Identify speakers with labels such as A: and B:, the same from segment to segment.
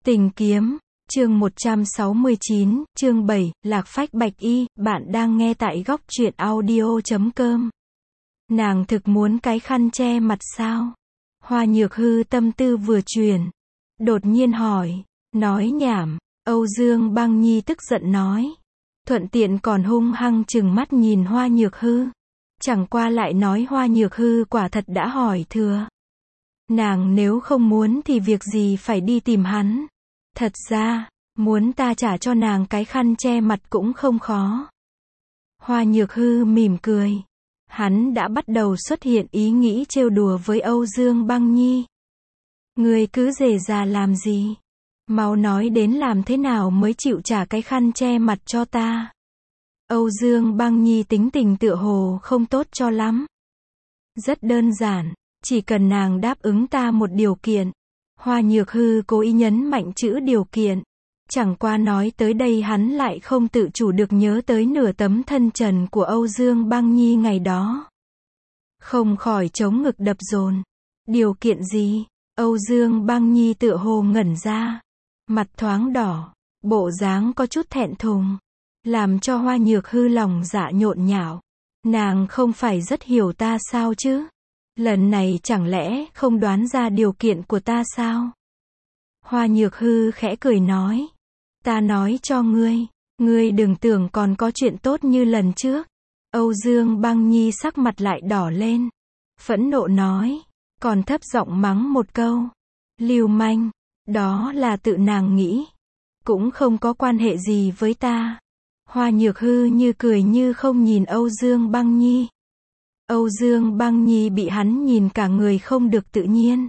A: Tình kiếm, chương 169, chương 7, Lạc Phách Bạch Y, bạn đang nghe tại góc truyện audio.com. Nàng thực muốn cái khăn che mặt sao? Hoa Nhược Hư tâm tư vừa chuyển. Đột nhiên hỏi, nói nhảm, Âu Dương Băng Nhi tức giận nói. Thuận tiện còn hung hăng trừng mắt nhìn Hoa Nhược Hư. Chẳng qua lại nói Hoa Nhược Hư quả thật đã hỏi thừa. Nàng nếu không muốn thì việc gì phải đi tìm hắn. Thật ra, muốn ta trả cho nàng cái khăn che mặt cũng không khó. Hoa Nhược Hư mỉm cười. Hắn đã bắt đầu xuất hiện ý nghĩ trêu đùa với Âu Dương Băng Nhi. Ngươi cứ rề rà làm gì? Mau nói đến làm thế nào mới chịu trả cái khăn che mặt cho ta. Âu Dương Băng Nhi tính tình tựa hồ không tốt cho lắm. Rất đơn giản, chỉ cần nàng đáp ứng ta một điều kiện. Hoa Nhược Hư cố ý nhấn mạnh chữ điều kiện. Chẳng qua nói tới đây hắn lại không tự chủ được nhớ tới nửa tấm thân trần của Âu Dương Băng Nhi ngày đó. Không khỏi chống ngực đập dồn. Điều kiện gì? Âu Dương Băng Nhi tựa hồ ngẩn ra. Mặt thoáng đỏ, bộ dáng có chút thẹn thùng. Làm cho Hoa Nhược Hư lòng dạ nhộn nhạo. Nàng không phải rất hiểu ta sao chứ? Lần này chẳng lẽ không đoán ra điều kiện của ta sao? Hoa Nhược Hư khẽ cười nói. Ta nói cho ngươi đừng tưởng còn có chuyện tốt như lần trước. Âu Dương Băng Nhi sắc mặt lại đỏ lên. Phẫn nộ nói, còn thấp giọng mắng một câu. Lưu manh, đó là tự nàng nghĩ. Cũng không có quan hệ gì với ta. Hoa Nhược Hư như cười như không nhìn Âu Dương Băng Nhi. Âu Dương Băng Nhi bị hắn nhìn cả người không được tự nhiên.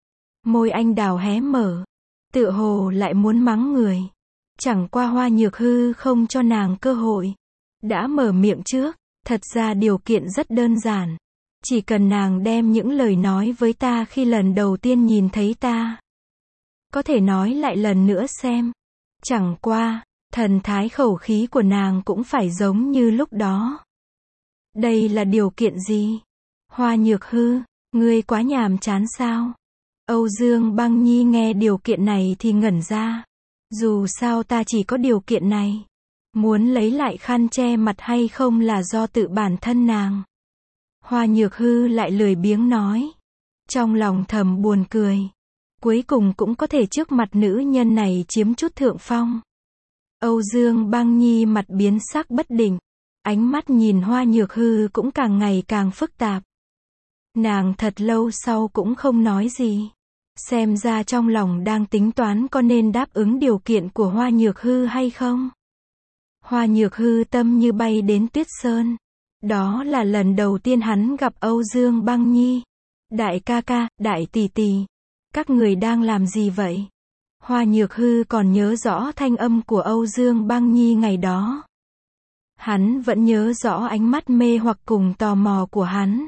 A: Môi anh đào hé mở. Tựa hồ lại muốn mắng người. Chẳng qua Hoa Nhược Hư không cho nàng cơ hội. Đã mở miệng trước. Thật ra điều kiện rất đơn giản. Chỉ cần nàng đem những lời nói với ta khi lần đầu tiên nhìn thấy ta. Có thể nói lại lần nữa xem. Chẳng qua, thần thái khẩu khí của nàng cũng phải giống như lúc đó. Đây là điều kiện gì? Hoa Nhược Hư, ngươi quá nhàm chán sao? Âu Dương Băng Nhi nghe điều kiện này thì ngẩn ra. Dù sao ta chỉ có điều kiện này. Muốn lấy lại khăn che mặt hay không là do tự bản thân nàng. Hoa Nhược Hư lại lười biếng nói. Trong lòng thầm buồn cười. Cuối cùng cũng có thể trước mặt nữ nhân này chiếm chút thượng phong. Âu Dương Băng Nhi mặt biến sắc bất định. Ánh mắt nhìn Hoa Nhược Hư cũng càng ngày càng phức tạp. Nàng thật lâu sau cũng không nói gì. Xem ra trong lòng đang tính toán có nên đáp ứng điều kiện của Hoa Nhược Hư hay không. Hoa Nhược Hư tâm như bay đến Tuyết Sơn. Đó là lần đầu tiên hắn gặp Âu Dương Băng Nhi. Đại ca ca, đại tỷ tỷ. Các người đang làm gì vậy? Hoa Nhược Hư còn nhớ rõ thanh âm của Âu Dương Băng Nhi ngày đó. Hắn vẫn nhớ rõ ánh mắt mê hoặc cùng tò mò của hắn.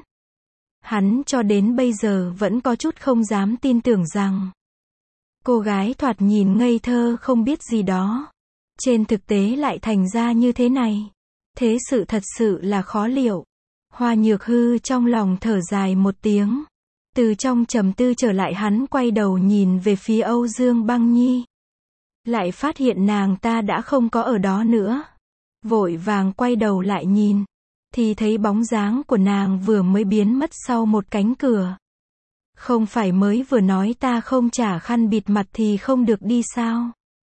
A: Hắn cho đến bây giờ vẫn có chút không dám tin tưởng rằng cô gái thoạt nhìn ngây thơ không biết gì đó. Trên thực tế lại thành ra như thế này. Thế sự thật sự là khó liệu. Hoa Nhược Hư trong lòng thở dài một tiếng. Từ trong trầm tư trở lại hắn quay đầu nhìn về phía Âu Dương Băng Nhi. Lại phát hiện nàng ta đã không có ở đó nữa. Vội vàng quay đầu lại nhìn. Thì thấy bóng dáng của nàng vừa mới biến mất sau một cánh cửa. Không phải mới vừa nói ta không trả khăn bịt mặt thì không được đi sao?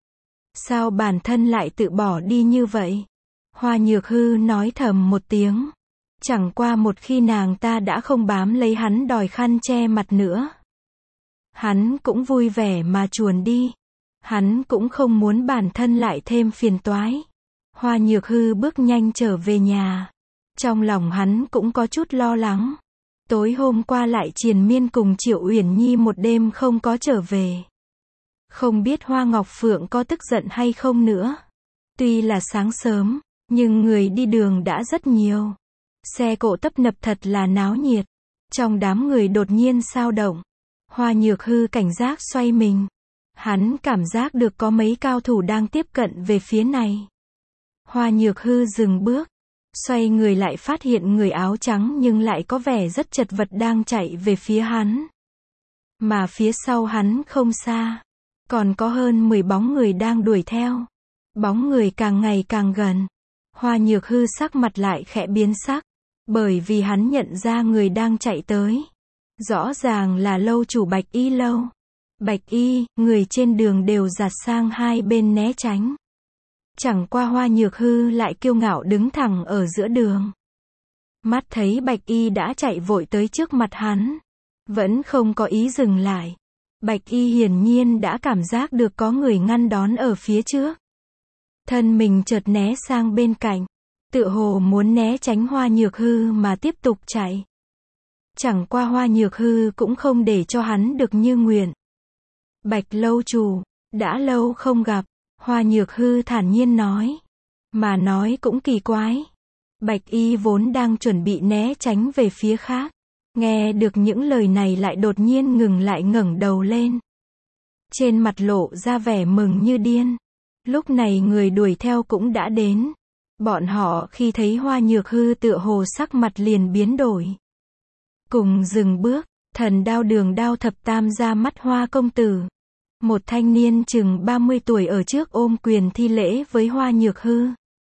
A: Sao bản thân lại tự bỏ đi như vậy? Hoa Nhược Hư nói thầm một tiếng. Chẳng qua một khi nàng ta đã không bám lấy hắn đòi khăn che mặt nữa. Hắn cũng vui vẻ mà chuồn đi. Hắn cũng không muốn bản thân lại thêm phiền toái. Hoa Nhược Hư bước nhanh trở về nhà. Trong lòng hắn cũng có chút lo lắng. Tối hôm qua lại triền miên cùng Triệu Uyển Nhi một đêm không có trở về. Không biết Hoa Ngọc Phượng có tức giận hay không nữa. Tuy là sáng sớm, nhưng người đi đường đã rất nhiều. Xe cộ tấp nập thật là náo nhiệt. Trong đám người đột nhiên xao động. Hoa Nhược Hư cảnh giác xoay mình. Hắn cảm giác được có mấy cao thủ đang tiếp cận về phía này. Hoa Nhược Hư dừng bước. Xoay người lại phát hiện người áo trắng nhưng lại có vẻ rất chật vật đang chạy về phía hắn. Mà phía sau hắn không xa. Còn có hơn 10 bóng người đang đuổi theo. Bóng người càng ngày càng gần. Hoa Nhược Hư sắc mặt lại khẽ biến sắc. Bởi vì hắn nhận ra người đang chạy tới. Rõ ràng là lâu chủ Bạch Y lâu. Bạch Y, người trên đường đều giạt sang hai bên né tránh. Chẳng qua Hoa Nhược Hư lại kiêu ngạo đứng thẳng ở giữa đường. Mắt thấy Bạch Y đã chạy vội tới trước mặt hắn. Vẫn không có ý dừng lại. Bạch Y hiển nhiên đã cảm giác được có người ngăn đón ở phía trước. Thân mình chợt né sang bên cạnh. Tựa hồ muốn né tránh Hoa Nhược Hư mà tiếp tục chạy. Chẳng qua Hoa Nhược Hư cũng không để cho hắn được như nguyện. Bạch lâu chủ, đã lâu không gặp. Hoa Nhược Hư thản nhiên nói. Mà nói cũng kỳ quái. Bạch Y vốn đang chuẩn bị né tránh về phía khác. Nghe được những lời này lại đột nhiên ngừng lại ngẩng đầu lên. Trên mặt lộ ra vẻ mừng như điên. Lúc này người đuổi theo cũng đã đến. Bọn họ khi thấy Hoa Nhược Hư tựa hồ sắc mặt liền biến đổi. Cùng dừng bước, Thần Đao Đường Đao Thập Tam ra mắt Hoa công tử. Một thanh niên chừng 30 tuổi ở trước ôm quyền thi lễ với Hoa Nhược Hư.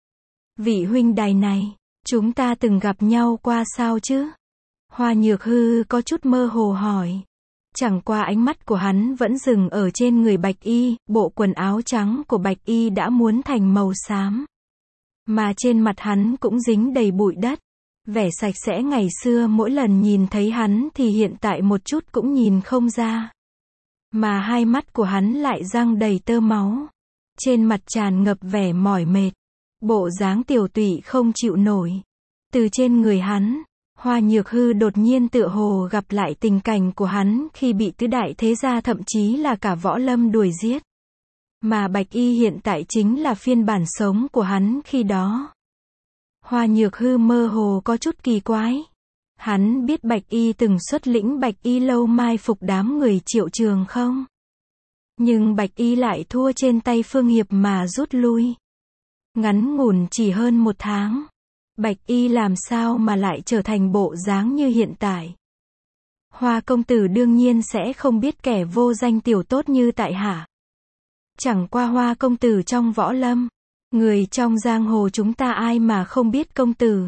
A: Vị huynh đài này, chúng ta từng gặp nhau qua sao chứ? Hoa Nhược Hư có chút mơ hồ hỏi. Chẳng qua ánh mắt của hắn vẫn dừng ở trên người Bạch Y, bộ quần áo trắng của Bạch Y đã muốn thành màu xám. Mà trên mặt hắn cũng dính đầy bụi đất. Vẻ sạch sẽ ngày xưa mỗi lần nhìn thấy hắn thì hiện tại một chút cũng nhìn không ra. Mà hai mắt của hắn lại răng đầy tơ máu. Trên mặt tràn ngập vẻ mỏi mệt. Bộ dáng tiểu tụy không chịu nổi. Từ trên người hắn, Hoa Nhược Hư đột nhiên tựa hồ gặp lại tình cảnh của hắn khi bị tứ đại thế gia thậm chí là cả võ lâm đuổi giết. Mà Bạch Y hiện tại chính là phiên bản sống của hắn khi đó. Hoa Nhược Hư mơ hồ có chút kỳ quái. Hắn biết Bạch Y từng xuất lĩnh Bạch Y lâu mai phục đám người Triệu Trường không? Nhưng Bạch Y lại thua trên tay Phương Hiệp mà rút lui. Ngắn ngủn chỉ hơn 1 tháng. Bạch Y làm sao mà lại trở thành bộ dáng như hiện tại? Hoa công tử đương nhiên sẽ không biết kẻ vô danh tiểu tốt như tại hạ. Chẳng qua Hoa công tử trong võ lâm, người trong giang hồ chúng ta ai mà không biết công tử.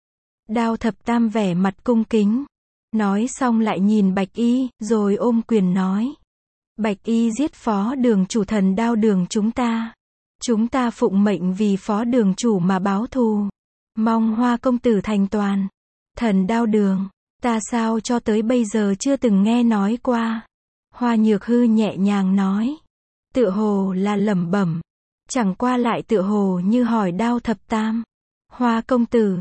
A: Đao Thập Tam vẻ mặt cung kính. Nói xong lại nhìn Bạch Y, rồi ôm quyền nói. Bạch Y giết phó đường chủ Thần Đao Đường chúng ta. Chúng ta phụng mệnh vì phó đường chủ mà báo thù. Mong Hoa công tử thành toàn. Thần Đao Đường, ta sao cho tới bây giờ chưa từng nghe nói qua. Hoa Nhược Hư nhẹ nhàng nói. Tựa hồ là lẩm bẩm. Chẳng qua lại tựa hồ như hỏi Đao Thập Tam. Hoa công tử,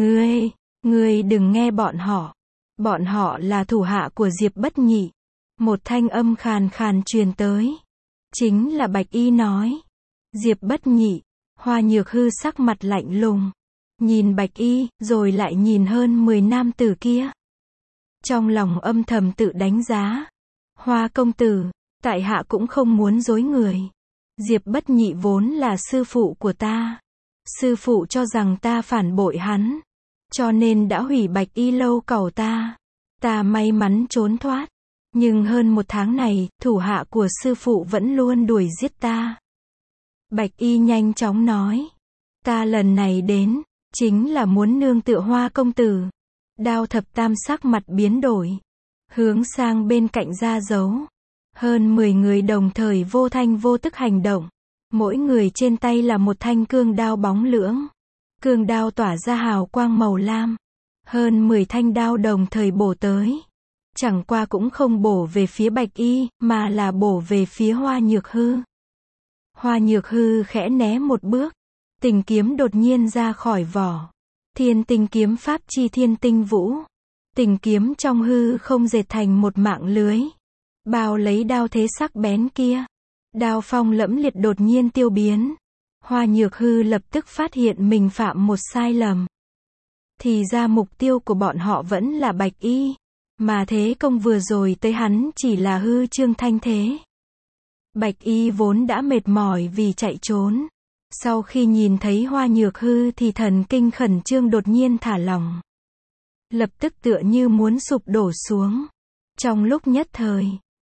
A: ngươi đừng nghe bọn họ. Bọn họ là thủ hạ của Diệp Bất Nhị. Một thanh âm khàn khàn truyền tới. Chính là Bạch Y nói. Diệp Bất Nhị. Hoa Nhược Hư sắc mặt lạnh lùng. Nhìn Bạch Y, rồi lại nhìn hơn 10 nam tử kia. Trong lòng âm thầm tự đánh giá. Hoa công tử, tại hạ cũng không muốn dối người. Diệp Bất Nhị vốn là sư phụ của ta. Sư phụ cho rằng ta phản bội hắn. Cho nên đã hủy Bạch Y lâu cầu ta. Ta may mắn trốn thoát. Nhưng hơn 1 tháng này, thủ hạ của sư phụ vẫn luôn đuổi giết ta. Bạch Y nhanh chóng nói. Ta lần này đến, chính là muốn nương tựa Hoa công tử. Đao Thập Tam sắc mặt biến đổi. Hướng sang bên cạnh ra dấu. Hơn 10 người đồng thời vô thanh vô tức hành động. Mỗi người trên tay là một thanh cương đao bóng lưỡng. Cương đao tỏa ra hào quang màu lam. Hơn 10 thanh đao đồng thời bổ tới. Chẳng qua cũng không bổ về phía Bạch Y, mà là bổ về phía Hoa Nhược Hư. Hoa Nhược Hư khẽ né một bước. Tình kiếm đột nhiên ra khỏi vỏ. Thiên tinh kiếm pháp chi thiên tinh vũ. Tình kiếm trong hư không dệt thành một mạng lưới. Bao lấy đao thế sắc bén kia. Đao phong lẫm liệt đột nhiên tiêu biến. Hoa Nhược Hư lập tức phát hiện mình phạm một sai lầm. Thì ra mục tiêu của bọn họ vẫn là Bạch Y. Mà thế công vừa rồi tới hắn chỉ là hư trương thanh thế. Bạch Y vốn đã mệt mỏi vì chạy trốn. Sau khi nhìn thấy Hoa Nhược Hư thì thần kinh khẩn trương đột nhiên thả lỏng. Lập tức tựa như muốn sụp đổ xuống. Trong lúc nhất thời,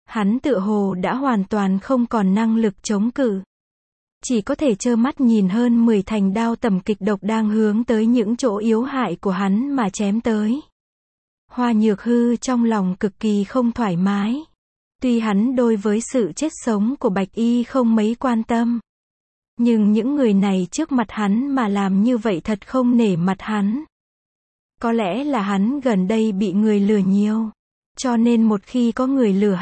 A: Hắn tựa hồ đã hoàn toàn không còn năng lực chống cự. Chỉ có thể trơ mắt nhìn hơn 10 thành đao tầm kịch độc đang hướng tới những chỗ yếu hại của hắn mà chém tới. Hoa Nhược Hư trong lòng cực kỳ không thoải mái. Tuy hắn đối với sự chết sống của Bạch Y không mấy quan tâm. Nhưng những người này trước mặt hắn mà làm như vậy thật không nể mặt hắn. Có lẽ là hắn gần đây bị người lừa nhiều. Cho nên một khi có người lừa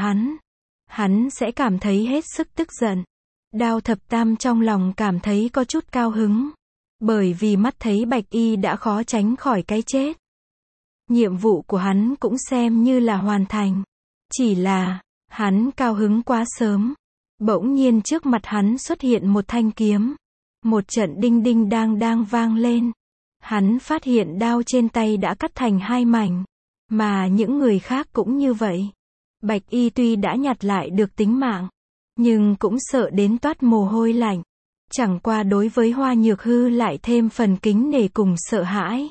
A: hắn sẽ cảm thấy hết sức tức giận. Đao Thập Tam trong lòng cảm thấy có chút cao hứng. Bởi vì mắt thấy Bạch Y đã khó tránh khỏi cái chết. Nhiệm vụ của hắn cũng xem như là hoàn thành. Chỉ là, hắn cao hứng quá sớm. Bỗng nhiên trước mặt hắn xuất hiện một thanh kiếm. Một trận đinh đinh đang vang lên. Hắn phát hiện đao trên tay đã cắt thành 2 mảnh. Mà những người khác cũng như vậy. Bạch Y tuy đã nhặt lại được tính mạng. Nhưng cũng sợ đến toát mồ hôi lạnh. Chẳng qua đối với Hoa Nhược Hư lại thêm phần kính nể cùng sợ hãi.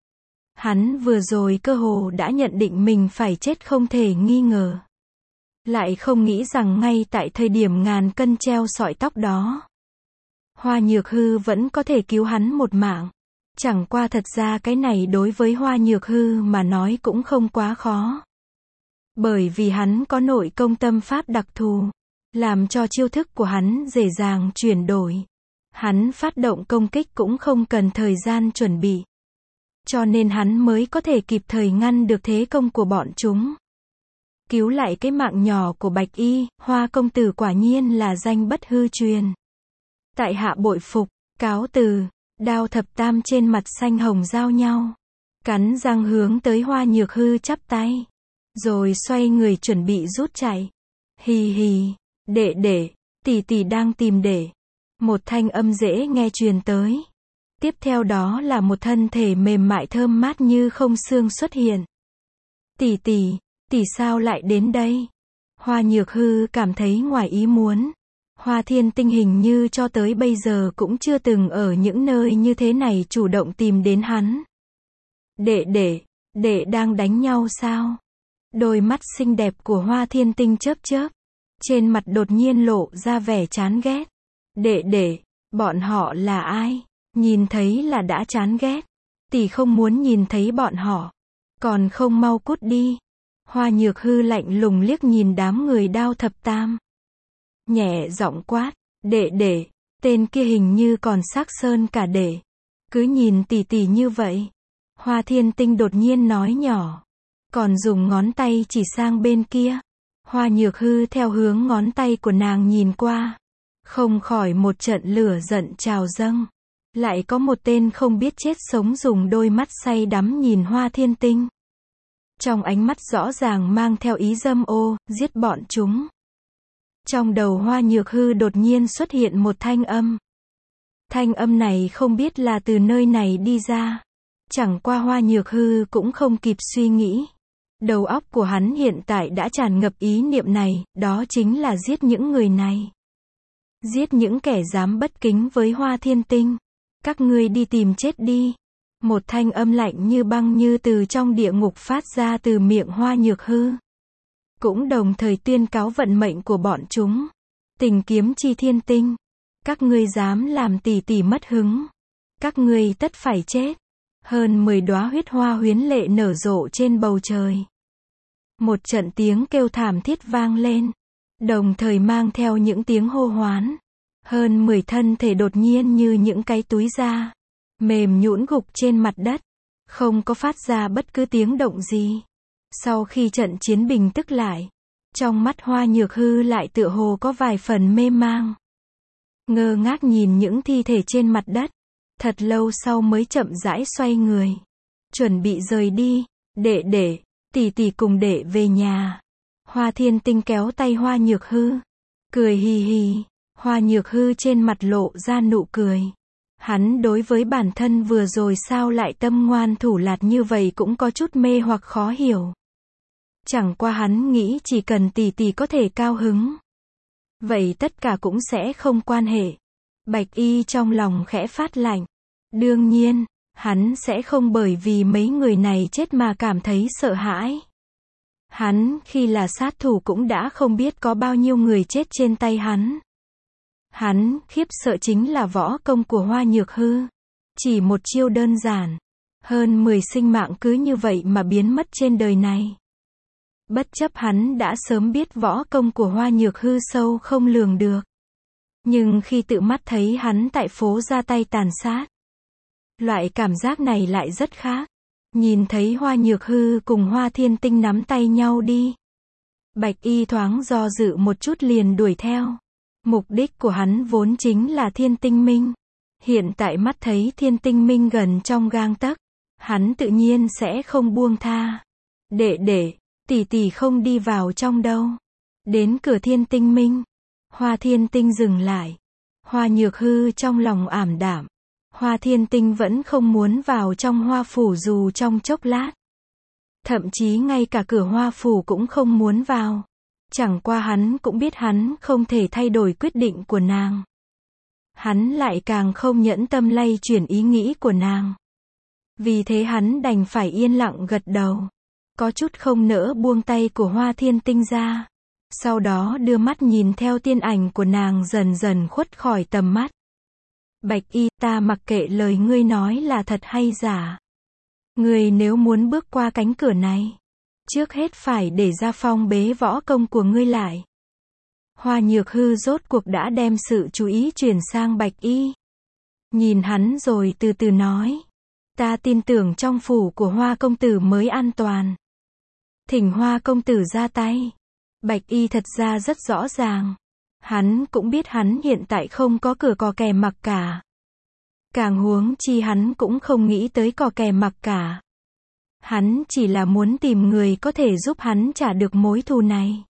A: Hắn vừa rồi cơ hồ đã nhận định mình phải chết không thể nghi ngờ. Lại không nghĩ rằng ngay tại thời điểm ngàn cân treo sợi tóc đó. Hoa Nhược Hư vẫn có thể cứu hắn một mạng. Chẳng qua thật ra cái này đối với Hoa Nhược Hư mà nói cũng không quá khó. Bởi vì hắn có nội công tâm pháp đặc thù. Làm cho chiêu thức của hắn dễ dàng chuyển đổi. Hắn phát động công kích cũng không cần thời gian chuẩn bị. Cho nên hắn mới có thể kịp thời ngăn được thế công của bọn chúng. Cứu lại cái mạng nhỏ của Bạch Y, Hoa công tử quả nhiên là danh bất hư truyền. Tại hạ bội phục, cáo từ. Đao Thập Tam trên mặt xanh hồng giao nhau. Cắn răng hướng tới Hoa Nhược Hư chắp tay. Rồi xoay người chuẩn bị rút chạy. Hì hì, đệ, tỷ đang tìm đệ. Một thanh âm dễ nghe truyền tới. Tiếp theo đó là một thân thể mềm mại thơm mát như không xương xuất hiện. Tỷ sao lại đến đây? Hoa Nhược Hư cảm thấy ngoài ý muốn. Hoa Thiên Tinh hình như cho tới bây giờ cũng chưa từng ở những nơi như thế này chủ động tìm đến hắn. Đệ đang đánh nhau sao? Đôi mắt xinh đẹp của Hoa Thiên Tinh chớp chớp. Trên mặt đột nhiên lộ ra vẻ chán ghét. Đệ, bọn họ là ai? Nhìn thấy là đã chán ghét. Tỷ không muốn nhìn thấy bọn họ. Còn không mau cút đi. Hoa Nhược Hư lạnh lùng liếc nhìn đám người Đao Thập Tam. Nhẹ giọng quát. Đệ, tên kia hình như còn xác sơn cả đệ. Cứ nhìn tỷ như vậy. Hoa Thiên Tinh đột nhiên nói nhỏ. Còn dùng ngón tay chỉ sang bên kia. Hoa Nhược Hư theo hướng ngón tay của nàng nhìn qua. Không khỏi một trận lửa giận trào dâng. Lại có một tên không biết chết sống dùng đôi mắt say đắm nhìn Hoa Thiên Tinh. Trong ánh mắt rõ ràng mang theo ý dâm ô, giết bọn chúng. Trong đầu Hoa Nhược Hư đột nhiên xuất hiện một thanh âm. Thanh âm này không biết là từ nơi này đi ra. Chẳng qua Hoa Nhược Hư cũng không kịp suy nghĩ. Đầu óc của hắn hiện tại đã tràn ngập ý niệm này, đó chính là giết những người này. Giết những kẻ dám bất kính với Hoa Thiên Tinh. Các ngươi đi tìm chết đi. Một thanh âm lạnh như băng như từ trong địa ngục phát ra từ miệng Hoa Nhược Hư. Cũng đồng thời tuyên cáo vận mệnh của bọn chúng. Tình kiếm chi thiên tinh. Các ngươi dám làm tỷ mất hứng. Các ngươi tất phải chết. Hơn 10 đóa huyết hoa huyến lệ nở rộ trên bầu trời. Một trận tiếng kêu thảm thiết vang lên. Đồng thời mang theo những tiếng hô hoán. Hơn 10 thân thể đột nhiên như những cái túi da. Mềm nhũn gục trên mặt đất. Không có phát ra bất cứ tiếng động gì. Sau khi trận chiến bình tức lại. Trong mắt Hoa Nhược Hư lại tựa hồ có vài phần mê mang. Ngơ ngác nhìn những thi thể trên mặt đất. Thật lâu sau mới chậm rãi xoay người. Chuẩn bị rời đi. Đệ, tỷ cùng đệ về nhà. Hoa Thiên Tinh kéo tay Hoa Nhược Hư. Cười hì hì. Hoa Nhược Hư trên mặt lộ ra nụ cười. Hắn đối với bản thân vừa rồi sao lại tâm ngoan thủ lạt như vậy cũng có chút mê hoặc khó hiểu. Chẳng qua hắn nghĩ chỉ cần tỷ có thể cao hứng. Vậy tất cả cũng sẽ không quan hệ. Bạch Y trong lòng khẽ phát lạnh. Đương nhiên, hắn sẽ không bởi vì mấy người này chết mà cảm thấy sợ hãi. Hắn, khi là sát thủ cũng đã không biết có bao nhiêu người chết trên tay hắn. Hắn, khiếp sợ chính là võ công của Hoa Nhược Hư. Chỉ một chiêu đơn giản. Hơn 10 sinh mạng cứ như vậy mà biến mất trên đời này. Bất chấp hắn đã sớm biết võ công của Hoa Nhược Hư sâu không lường được. Nhưng khi tự mắt thấy hắn tại phố ra tay tàn sát, loại cảm giác này lại rất khác. Nhìn thấy Hoa Nhược Hư cùng Hoa Thiên Tinh nắm tay nhau đi, Bạch Y thoáng do dự một chút liền đuổi theo. Mục đích của hắn vốn chính là Thiên Tinh Minh. Hiện tại mắt thấy Thiên Tinh Minh gần trong gang tấc, hắn tự nhiên sẽ không buông tha. Đệ, tỷ tỷ không đi vào trong đâu. Đến cửa Thiên Tinh Minh, Hoa Thiên Tinh dừng lại. Hoa Nhược Hư trong lòng ảm đạm. Hoa Thiên Tinh vẫn không muốn vào trong Hoa Phủ dù trong chốc lát. Thậm chí ngay cả cửa Hoa Phủ cũng không muốn vào. Chẳng qua hắn cũng biết hắn không thể thay đổi quyết định của nàng. Hắn lại càng không nhẫn tâm lay chuyển ý nghĩ của nàng. Vì thế hắn đành phải yên lặng gật đầu. Có chút không nỡ buông tay của Hoa Thiên Tinh ra. Sau đó đưa mắt nhìn theo tiên ảnh của nàng dần dần khuất khỏi tầm mắt. Bạch Y, ta mặc kệ lời ngươi nói là thật hay giả. Ngươi nếu muốn bước qua cánh cửa này, trước hết phải để ra phong bế võ công của ngươi lại. Hoa Nhược Hư rốt cuộc đã đem sự chú ý chuyển sang Bạch Y. Nhìn hắn rồi từ từ nói. Ta tin tưởng trong phủ của Hoa công tử mới an toàn. Thỉnh Hoa công tử ra tay. Bạch Y thật ra rất rõ ràng. Hắn cũng biết hắn hiện tại không có cửa cò kè mặc cả. Càng huống chi hắn cũng không nghĩ tới cò kè mặc cả. Hắn chỉ là muốn tìm người có thể giúp hắn trả được mối thù này.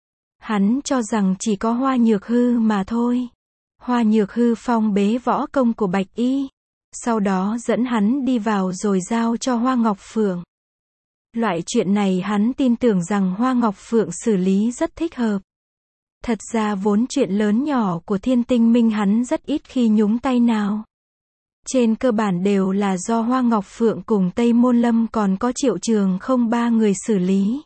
A: Hắn cho rằng chỉ có Hoa Nhược Hư mà thôi. Hoa Nhược Hư phong bế võ công của Bạch Y. Sau đó dẫn hắn đi vào rồi giao cho Hoa Ngọc Phượng. Loại chuyện này hắn tin tưởng rằng Hoa Ngọc Phượng xử lý rất thích hợp. Thật ra vốn chuyện lớn nhỏ của Thiên Tinh Minh hắn rất ít khi nhúng tay nào. Trên cơ bản đều là do Hoa Ngọc Phượng cùng Tây Môn Lâm còn có Triệu Trường không ba người xử lý.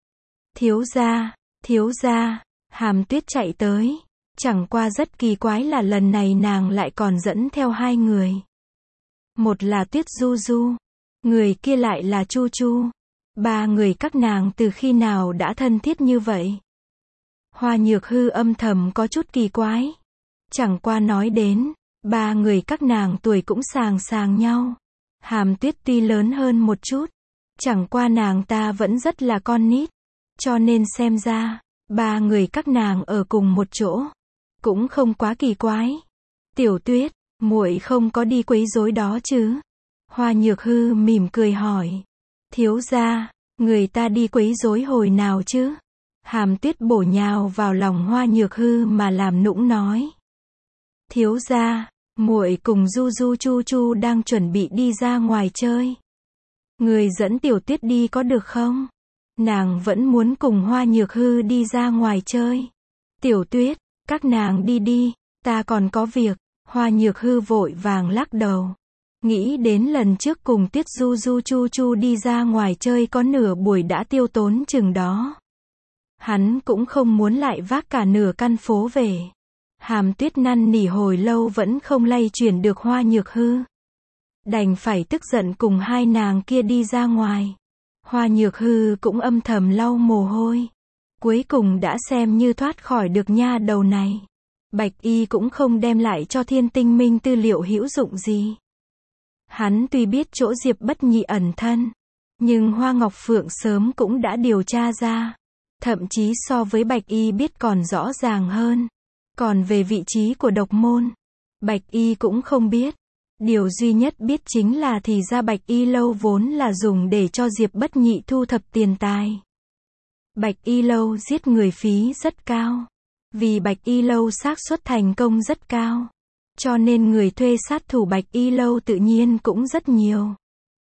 A: Thiếu gia, Hàm Tuyết chạy tới. Chẳng qua rất kỳ quái là lần này nàng lại còn dẫn theo hai người. Một là Tuyết Du Du, người kia lại là Chu Chu. Ba người các nàng từ khi nào đã thân thiết như vậy? Hoa Nhược Hư âm thầm có chút kỳ quái. Chẳng qua nói đến, ba người các nàng tuổi cũng sàng nhau. Hàm Tuyết tuy lớn hơn một chút, chẳng qua nàng ta vẫn rất là con nít. Cho nên xem ra, ba người các nàng ở cùng một chỗ, cũng không quá kỳ quái. Tiểu Tuyết, muội không có đi quấy rối đó chứ? Hoa Nhược Hư mỉm cười hỏi. Thiếu gia, người ta đi quấy rối hồi nào chứ? Hàm Tuyết bổ nhào vào lòng Hoa Nhược Hư mà làm nũng nói. Thiếu gia, muội cùng Du Du Chu Chu đang chuẩn bị đi ra ngoài chơi. Người dẫn Tiểu Tuyết đi có được không? Nàng vẫn muốn cùng Hoa Nhược Hư đi ra ngoài chơi. Tiểu Tuyết, các nàng đi đi, ta còn có việc. Hoa Nhược Hư vội vàng lắc đầu. Nghĩ đến lần trước cùng Tuyết Du Du Chu Chu đi ra ngoài chơi có nửa buổi đã tiêu tốn chừng đó. Hắn cũng không muốn lại vác cả nửa căn phố về. Hàm Tuyết năn nỉ hồi lâu vẫn không lay chuyển được Hoa Nhược Hư. Đành phải tức giận cùng hai nàng kia đi ra ngoài. Hoa Nhược Hư cũng âm thầm lau mồ hôi. Cuối cùng đã xem như thoát khỏi được nha đầu này. Bạch Y cũng không đem lại cho Thiên Tinh Minh tư liệu hữu dụng gì. Hắn tuy biết chỗ Diệp Bất Nhị ẩn thân, nhưng Hoa Ngọc Phượng sớm cũng đã điều tra ra. Thậm chí so với Bạch Y biết còn rõ ràng hơn. Còn về vị trí của độc môn, Bạch Y cũng không biết. Điều duy nhất biết chính là thì ra Bạch Y lâu vốn là dùng để cho Diệp Bất Nhị thu thập tiền tài. Bạch Y lâu giết người phí rất cao. Vì Bạch Y lâu xác suất thành công rất cao. Cho nên người thuê sát thủ Bạch Y lâu tự nhiên cũng rất nhiều.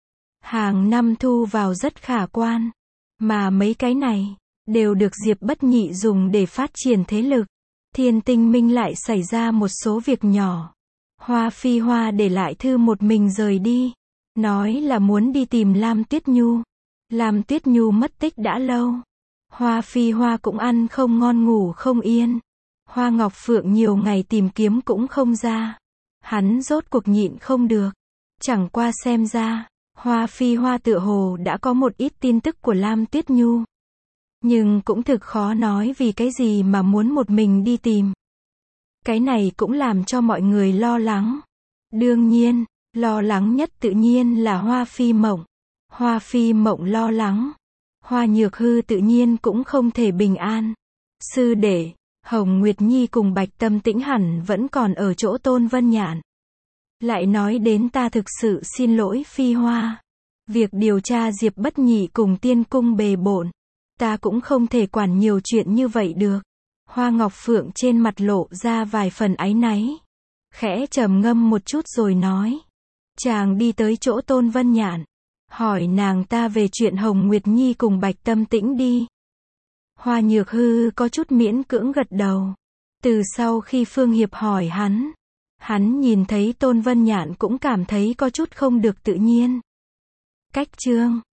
A: Hàng năm thu vào rất khả quan. Mà mấy cái này, đều được Diệp Bất Nhị dùng để phát triển thế lực. Thiên Tinh Minh lại xảy ra một số việc nhỏ. Hoa Phi Hoa để lại thư một mình rời đi. Nói là muốn đi tìm Lam Tuyết Nhu. Lam Tuyết Nhu mất tích đã lâu. Hoa Phi Hoa cũng ăn không ngon ngủ không yên. Hoa Ngọc Phượng nhiều ngày tìm kiếm cũng không ra. Hắn rốt cuộc nhịn không được. Chẳng qua xem ra, Hoa Phi Hoa tựa hồ đã có một ít tin tức của Lam Tuyết Nhu. Nhưng cũng thực khó nói vì cái gì mà muốn một mình đi tìm. Cái này cũng làm cho mọi người lo lắng. Đương nhiên, lo lắng nhất tự nhiên là Hoa Phi Mộng. Hoa Phi Mộng lo lắng. Hoa Nhược Hư tự nhiên cũng không thể bình an. Sư đệ, Hồng Nguyệt Nhi cùng Bạch Tâm Tĩnh hẳn vẫn còn ở chỗ Tôn Vân Nhạn. Lại nói đến ta thực sự xin lỗi Phi Hoa. Việc điều tra Diệp Bất Nhị cùng Tiên Cung bề bộn. Ta cũng không thể quản nhiều chuyện như vậy được. Hoa Ngọc Phượng trên mặt lộ ra vài phần áy náy. Khẽ trầm ngâm một chút rồi nói. Chàng đi tới chỗ Tôn Vân Nhạn. Hỏi nàng ta về chuyện Hồng Nguyệt Nhi cùng Bạch Tâm Tĩnh đi. Hoa Nhược Hư có chút miễn cưỡng gật đầu. Từ sau khi Phương Hiệp hỏi hắn nhìn thấy Tôn Vân Nhạn cũng cảm thấy có chút không được tự nhiên. Cách chương